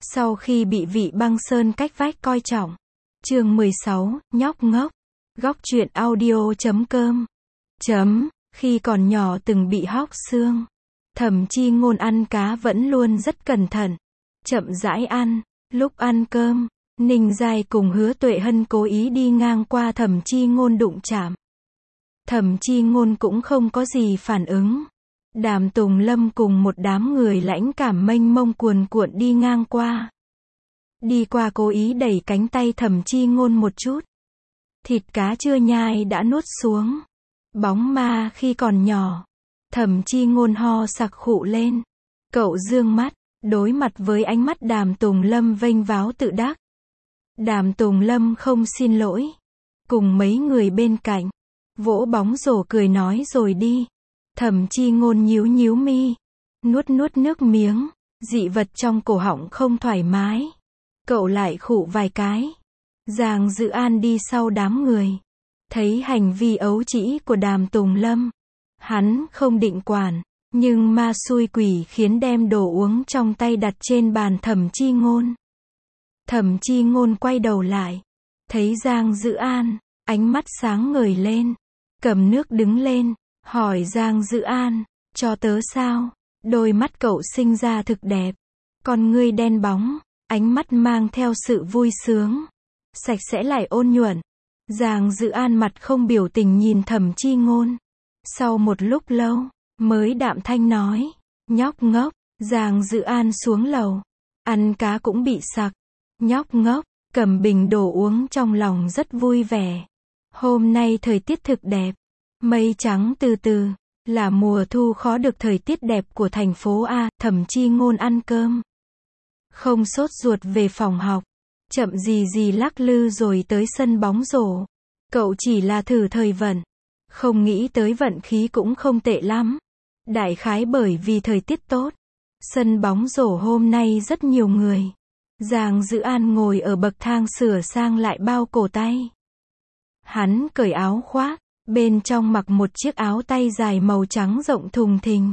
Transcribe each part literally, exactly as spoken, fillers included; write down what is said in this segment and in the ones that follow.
Sau khi bị vị băng sơn cách vách coi trọng. Chương mười sáu, nhóc ngốc. Góc truyện audio chấm com. Chấm, khi còn nhỏ từng bị hóc xương. Thẩm Chi Ngôn ăn cá vẫn luôn rất cẩn thận. Chậm rãi ăn, lúc ăn cơm, Ninh Giai cùng Hứa Tuệ Hân cố ý đi ngang qua Thẩm Chi Ngôn đụng chạm. Thẩm Chi Ngôn cũng không có gì phản ứng. Đàm Tùng Lâm cùng một đám người lãnh cảm mênh mông cuồn cuộn đi ngang qua. Đi qua cố ý đẩy cánh tay Thẩm Chi Ngôn một chút. Thịt cá chưa nhai đã nuốt xuống. Bóng ma khi còn nhỏ. Thẩm Chi Ngôn ho sặc khụ lên. Cậu dương mắt, đối mặt với ánh mắt Đàm Tùng Lâm vênh váo tự đắc. Đàm Tùng Lâm không xin lỗi. Cùng mấy người bên cạnh, vỗ bóng rổ cười nói rồi đi. Thẩm Chi Ngôn nhíu nhíu mi, nuốt nuốt nước miếng, dị vật trong cổ họng không thoải mái. Cậu lại khụ vài cái. Giang Dự An đi sau đám người. Thấy hành vi ấu trĩ của Đàm Tùng Lâm. Hắn không định quản, nhưng ma xui quỷ khiến đem đồ uống trong tay đặt trên bàn Thẩm Chi Ngôn. Thẩm Chi Ngôn quay đầu lại. Thấy Giang Dự An, ánh mắt sáng ngời lên. Cầm nước đứng lên, hỏi Giang Dự An, cho tớ sao? Đôi mắt cậu sinh ra thực đẹp. Con ngươi đen bóng, ánh mắt mang theo sự vui sướng. Sạch sẽ lại ôn nhuận. Giang Dự An mặt không biểu tình nhìn Thẩm Chi Ngôn. Sau một lúc lâu, mới đạm thanh nói, nhóc ngốc. Giang Dự An xuống lầu. Ăn cá cũng bị sặc. Nhóc ngốc, cầm bình đồ uống trong lòng rất vui vẻ. Hôm nay thời tiết thực đẹp. Mây trắng từ từ, là mùa thu khó được thời tiết đẹp của thành phố A. Thẩm Chi Ngôn ăn cơm. Không sốt ruột về phòng học. Chậm gì gì lắc lư rồi tới sân bóng rổ. Cậu chỉ là thử thời vận. Không nghĩ tới vận khí cũng không tệ lắm. Đại khái bởi vì thời tiết tốt. Sân bóng rổ hôm nay rất nhiều người. Giang Dự An ngồi ở bậc thang sửa sang lại bao cổ tay. Hắn cởi áo khoác. Bên trong mặc một chiếc áo tay dài màu trắng rộng thùng thình.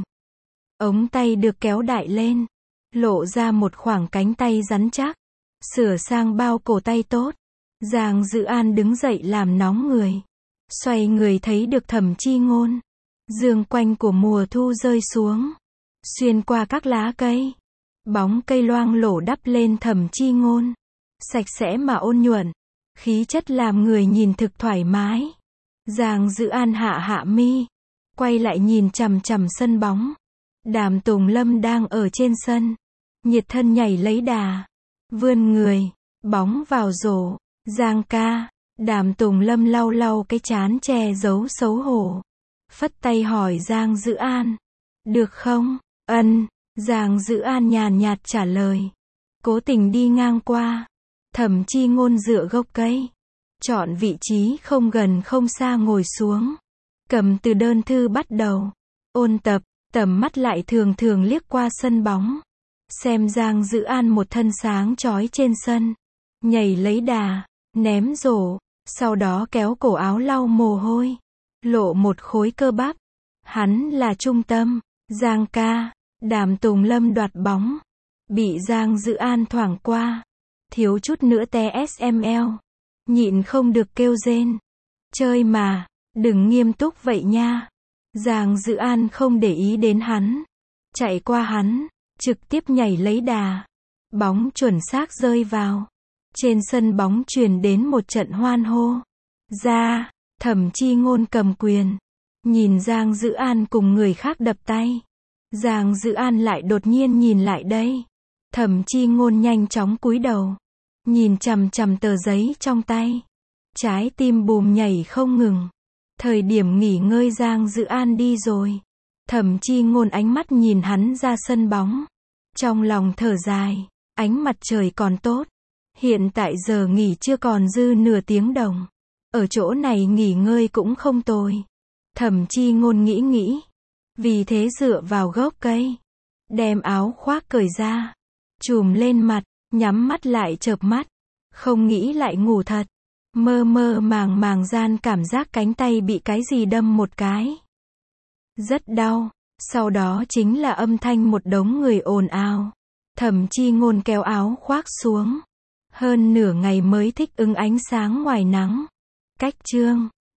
Ống tay được kéo đại lên. Lộ ra một khoảng cánh tay rắn chắc. Sửa sang bao cổ tay tốt. Giang Dự An đứng dậy làm nóng người. Xoay người thấy được Thẩm Chi Ngôn. Dương quanh của mùa thu rơi xuống. Xuyên qua các lá cây. Bóng cây loang lổ đắp lên Thẩm Chi Ngôn. Sạch sẽ mà ôn nhuận. Khí chất làm người nhìn thực thoải mái. Giang Dự An hạ hạ mi. Quay lại nhìn chằm chằm sân bóng. Đàm Tùng Lâm đang ở trên sân. Nhiệt thân nhảy lấy đà. Vươn người. Bóng vào rổ. Giang ca. Đàm Tùng Lâm lau lau cái trán che giấu xấu hổ. Phất tay hỏi Giang Dự An. Được không? Ân. Giang Dự An nhàn nhạt trả lời. Cố tình đi ngang qua. Thẩm Chi Ngôn dựa gốc cây. Chọn vị trí không gần không xa ngồi xuống. Cầm từ đơn thư bắt đầu. Ôn tập, tầm mắt lại thường thường liếc qua sân bóng. Xem Giang Dự An một thân sáng chói trên sân. Nhảy lấy đà, ném rổ, sau đó kéo cổ áo lau mồ hôi. Lộ một khối cơ bắp. Hắn là trung tâm. Giang ca. Đàm Tùng Lâm đoạt bóng. Bị Giang Dự An thoảng qua. Thiếu chút nữa té ét em lờ. Nhịn không được kêu rên. Chơi mà, đừng nghiêm túc vậy nha. Giang Dự An không để ý đến hắn. Chạy qua hắn, trực tiếp nhảy lấy đà. Bóng chuẩn xác rơi vào. Trên sân bóng truyền đến một trận hoan hô. Ra, Thẩm Chi Ngôn cầm quyền. Nhìn Giang Dự An cùng người khác đập tay. Giang Dự An lại đột nhiên nhìn lại đây. Thẩm Chi Ngôn nhanh chóng cúi đầu. Nhìn chằm chằm tờ giấy trong tay. Trái tim bùm nhảy không ngừng. Thời điểm nghỉ ngơi Giang Dự An đi rồi. Thẩm Chi Ngôn ánh mắt nhìn hắn ra sân bóng. Trong lòng thở dài. Ánh mặt trời còn tốt. Hiện tại giờ nghỉ chưa còn dư nửa tiếng đồng. Ở chỗ này nghỉ ngơi cũng không tồi. Thẩm Chi Ngôn nghĩ nghĩ. Vì thế dựa vào gốc cây. Đem áo khoác cởi ra. Chùm lên mặt. Nhắm mắt lại chợp mắt. Không nghĩ lại ngủ thật. Mơ mơ màng màng gian cảm giác cánh tay bị cái gì đâm một cái. Rất đau. Sau đó chính là âm thanh một đống người ồn ào. Thẩm Chi Ngôn kéo áo khoác xuống. Hơn nửa ngày mới thích ứng ánh sáng ngoài nắng. Cách chương